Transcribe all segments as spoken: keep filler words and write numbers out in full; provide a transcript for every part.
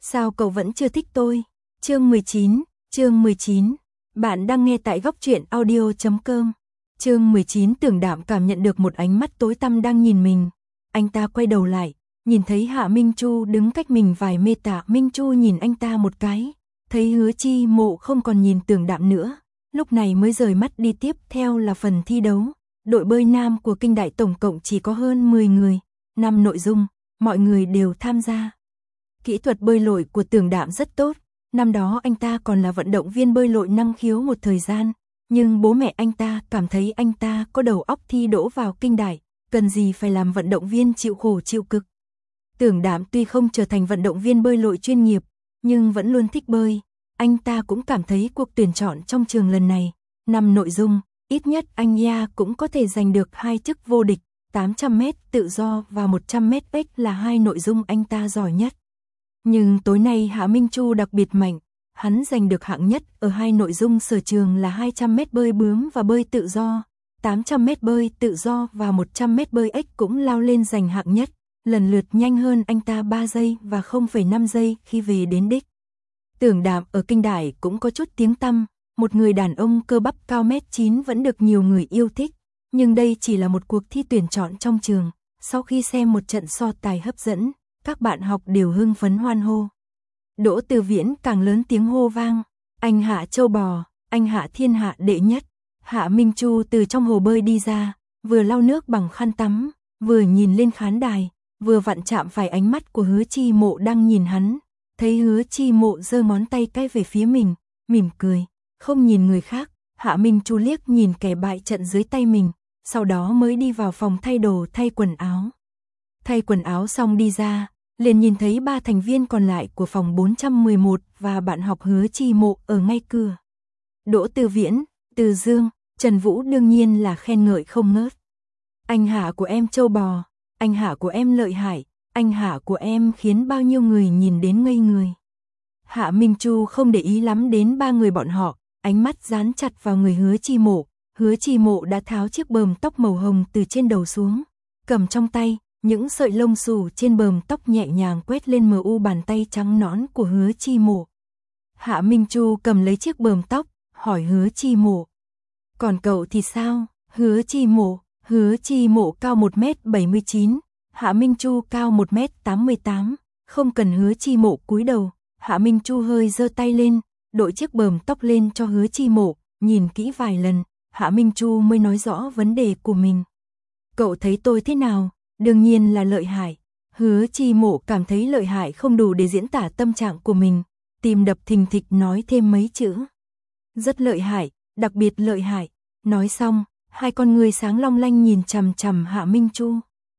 Sao cậu vẫn chưa thích tôi? Chương mười chín, chương mười chín. Bạn đang nghe tại góc truyện audio chấm com. Chương mười chín. Tưởng Đạm cảm nhận được một ánh mắt tối tăm đang nhìn mình. Anh ta quay đầu lại, nhìn thấy Hạ Minh Chu đứng cách mình vài mét. Tạ Minh Chu nhìn anh ta một cái, thấy Hứa Chi Mộ không còn nhìn Tưởng Đạm nữa, lúc này mới rời mắt đi. Tiếp theo là phần thi đấu. Đội bơi nam của Kinh Đại tổng cộng chỉ có hơn mười người, năm nội dung, mọi người đều tham gia. Kỹ thuật bơi lội của Tưởng Đạm rất tốt, năm đó anh ta còn là vận động viên bơi lội năng khiếu một thời gian, nhưng bố mẹ anh ta cảm thấy anh ta có đầu óc thi đỗ vào Kinh Đại, cần gì phải làm vận động viên chịu khổ chịu cực. Tưởng Đạm tuy không trở thành vận động viên bơi lội chuyên nghiệp, nhưng vẫn luôn thích bơi. Anh ta cũng cảm thấy cuộc tuyển chọn trong trường lần này, năm nội dung, ít nhất anh ya cũng có thể giành được hai chức vô địch. Tám trăm mét tự do và một trăm mét ếch là hai nội dung anh ta giỏi nhất. Nhưng tối nay Hạ Minh Chu đặc biệt mạnh, hắn giành được hạng nhất ở hai nội dung sở trường là hai trăm mét bơi bướm và bơi tự do. tám trăm mét bơi tự do và một trăm mét bơi ếch cũng lao lên giành hạng nhất, lần lượt nhanh hơn anh ta ba giây và không phẩy năm giây khi về đến đích. Tưởng Đạm ở Kinh Đại cũng có chút tiếng tăm, một người đàn ông cơ bắp cao mét chín vẫn được nhiều người yêu thích, nhưng đây chỉ là một cuộc thi tuyển chọn trong trường. Sau khi xem một trận so tài hấp dẫn, các bạn học đều hưng phấn hoan hô. Đỗ Từ Viễn càng lớn tiếng hô vang, anh Hạ châu bò, anh Hạ thiên hạ đệ nhất. Hạ Minh Chu từ trong hồ bơi đi ra, vừa lau nước bằng khăn tắm, vừa nhìn lên khán đài, vừa vặn chạm phải ánh mắt của Hứa Chi Mộ đang nhìn hắn. Thấy Hứa Chi Mộ giơ ngón tay cái về phía mình, mỉm cười, không nhìn người khác. Hạ Minh Chu liếc nhìn kẻ bại trận dưới tay mình, sau đó mới đi vào phòng thay đồ thay quần áo. Thay quần áo xong đi ra, liền nhìn thấy ba thành viên còn lại của phòng bốn trăm mười một và bạn học Hứa Chi Mộ ở ngay cửa. Đỗ Từ Viễn, Từ Dương, Trần Vũ đương nhiên là khen ngợi không ngớt. Anh Hạ của em châu bò, anh Hạ của em lợi hại, anh Hạ của em khiến bao nhiêu người nhìn đến ngây người. Hạ Minh Chu không để ý lắm đến ba người bọn họ, ánh mắt dán chặt vào người Hứa Chi Mộ. Hứa Chi Mộ đã tháo chiếc bờm tóc màu hồng từ trên đầu xuống, cầm trong tay, những sợi lông xù trên bờm tóc nhẹ nhàng quét lên mờ u bàn tay trắng nõn của Hứa Chi Mộ. Hạ Minh Chu cầm lấy chiếc bờm tóc, hỏi Hứa Chi Mộ. Còn cậu thì sao? Hứa Chi Mộ, Hứa Chi Mộ cao một mét bảy mươi chín, Hạ Minh Chu cao một mét tám mươi tám, không cần Hứa Chi Mộ cúi đầu, Hạ Minh Chu hơi giơ tay lên, đội chiếc bờm tóc lên cho Hứa Chi Mộ, nhìn kỹ vài lần, Hạ Minh Chu mới nói rõ vấn đề của mình. Cậu thấy tôi thế nào? Đương nhiên là lợi hại. Hứa Chi Mộ cảm thấy lợi hại không đủ để diễn tả tâm trạng của mình, tim đập thình thịch nói thêm mấy chữ. Rất lợi hại, đặc biệt lợi hại. Nói xong, hai con người sáng long lanh nhìn chằm chằm Hạ Minh Chu.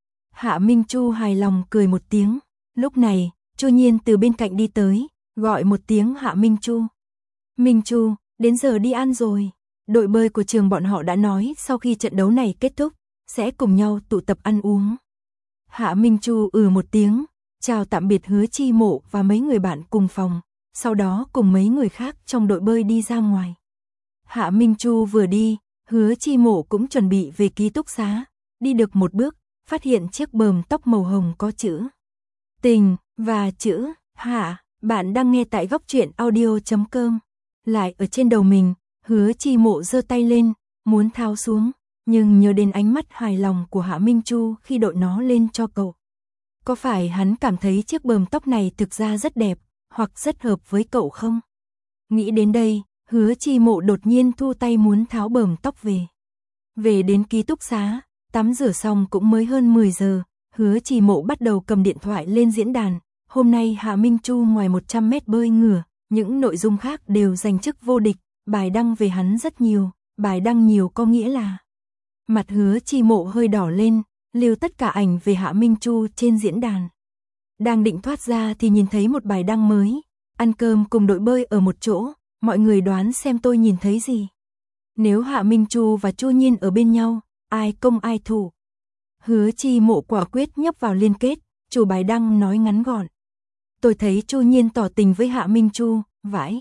Hạ Minh Chu hài lòng cười một tiếng. Lúc này, Chu Nhiên từ bên cạnh đi tới, gọi một tiếng Hạ Minh Chu. Minh Chu, đến giờ đi ăn rồi. Đội bơi của trường bọn họ đã nói sau khi trận đấu này kết thúc, sẽ cùng nhau tụ tập ăn uống. Hạ Minh Chu ừ một tiếng, chào tạm biệt Hứa Chi Mộ và mấy người bạn cùng phòng, sau đó cùng mấy người khác trong đội bơi đi ra ngoài. Hạ Minh Chu vừa đi, Hứa Chi Mộ cũng chuẩn bị về ký túc xá, đi được một bước, phát hiện chiếc bờm tóc màu hồng có chữ Tình và chữ Hạ. Bạn đang nghe tại góc truyện audio chấm com. Lại ở trên đầu mình, Hứa Chi Mộ giơ tay lên, muốn tháo xuống, nhưng nhớ đến ánh mắt hài lòng của Hạ Minh Chu khi đội nó lên cho cậu. Có phải hắn cảm thấy chiếc bờm tóc này thực ra rất đẹp, hoặc rất hợp với cậu không? Nghĩ đến đây, Hứa Chi Mộ đột nhiên thu tay muốn tháo bờm tóc về. Về đến ký túc xá, tắm rửa xong cũng mới hơn mười giờ, Hứa Chi Mộ bắt đầu cầm điện thoại lên diễn đàn. Hôm nay Hạ Minh Chu ngoài một trăm mét bơi ngửa, những nội dung khác đều giành chức vô địch, bài đăng về hắn rất nhiều, bài đăng nhiều có nghĩa là mặt Hứa Chi Mộ hơi đỏ lên, lưu tất cả ảnh về Hạ Minh Chu trên diễn đàn. Đang định thoát ra thì nhìn thấy một bài đăng mới, ăn cơm cùng đội bơi ở một chỗ, mọi người đoán xem tôi nhìn thấy gì. Nếu Hạ Minh Chu và Chu Nhiên ở bên nhau, ai công ai thủ? Hứa Chi Mộ quả quyết nhấp vào liên kết, chủ bài đăng nói ngắn gọn. Tôi thấy Chu Nhiên tỏ tình với Hạ Minh Chu, vãi.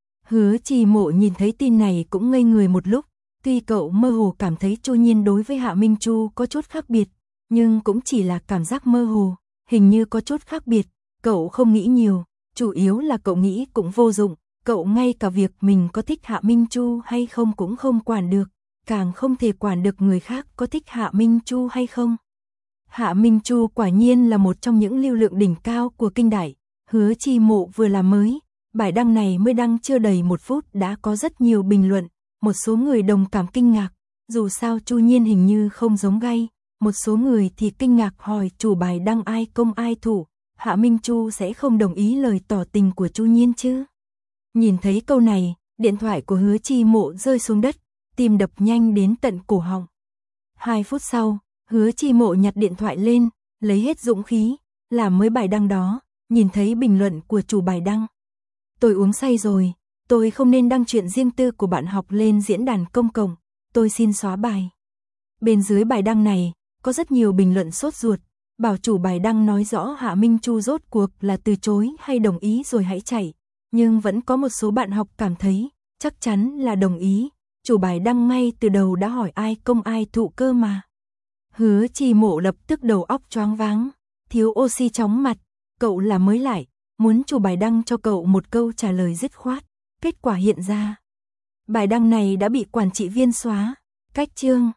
Hứa Chi Mộ nhìn thấy tin này cũng ngây người một lúc, tuy cậu mơ hồ cảm thấy Chu Nhiên đối với Hạ Minh Chu có chút khác biệt, nhưng cũng chỉ là cảm giác mơ hồ, hình như có chút khác biệt, cậu không nghĩ nhiều, chủ yếu là cậu nghĩ cũng vô dụng, cậu ngay cả việc mình có thích Hạ Minh Chu hay không cũng không quản được, càng không thể quản được người khác có thích Hạ Minh Chu hay không. Hạ Minh Chu quả nhiên là một trong những lưu lượng đỉnh cao của kinh đại, Hứa Chi Mộ vừa làm mới, bài đăng này mới đăng chưa đầy một phút đã có rất nhiều bình luận, một số người đồng cảm kinh ngạc, dù sao Chu Nhiên hình như không giống gay, một số người thì kinh ngạc hỏi chủ bài đăng ai công ai thủ, Hạ Minh Chu sẽ không đồng ý lời tỏ tình của Chu Nhiên chứ. Nhìn thấy câu này, điện thoại của Hứa Chi Mộ rơi xuống đất, tim đập nhanh đến tận cổ họng. Hai phút sau, Hứa Chi Mộ nhặt điện thoại lên, lấy hết dũng khí, làm mới bài đăng đó, nhìn thấy bình luận của chủ bài đăng. Tôi uống say rồi, tôi không nên đăng chuyện riêng tư của bạn học lên diễn đàn công cộng, tôi xin xóa bài. Bên dưới bài đăng này, có rất nhiều bình luận sốt ruột, bảo chủ bài đăng nói rõ Hạ Minh Chu rốt cuộc là từ chối hay đồng ý rồi hãy chạy. Nhưng vẫn có một số bạn học cảm thấy, chắc chắn là đồng ý, chủ bài đăng ngay từ đầu đã hỏi ai công ai thụ cơ mà. Hứa Chi Mộ lập tức đầu óc choáng váng, thiếu oxy chóng mặt, cậu là mới lại, muốn chủ bài đăng cho cậu một câu trả lời dứt khoát, kết quả hiện ra. Bài đăng này đã bị quản trị viên xóa, cách chương.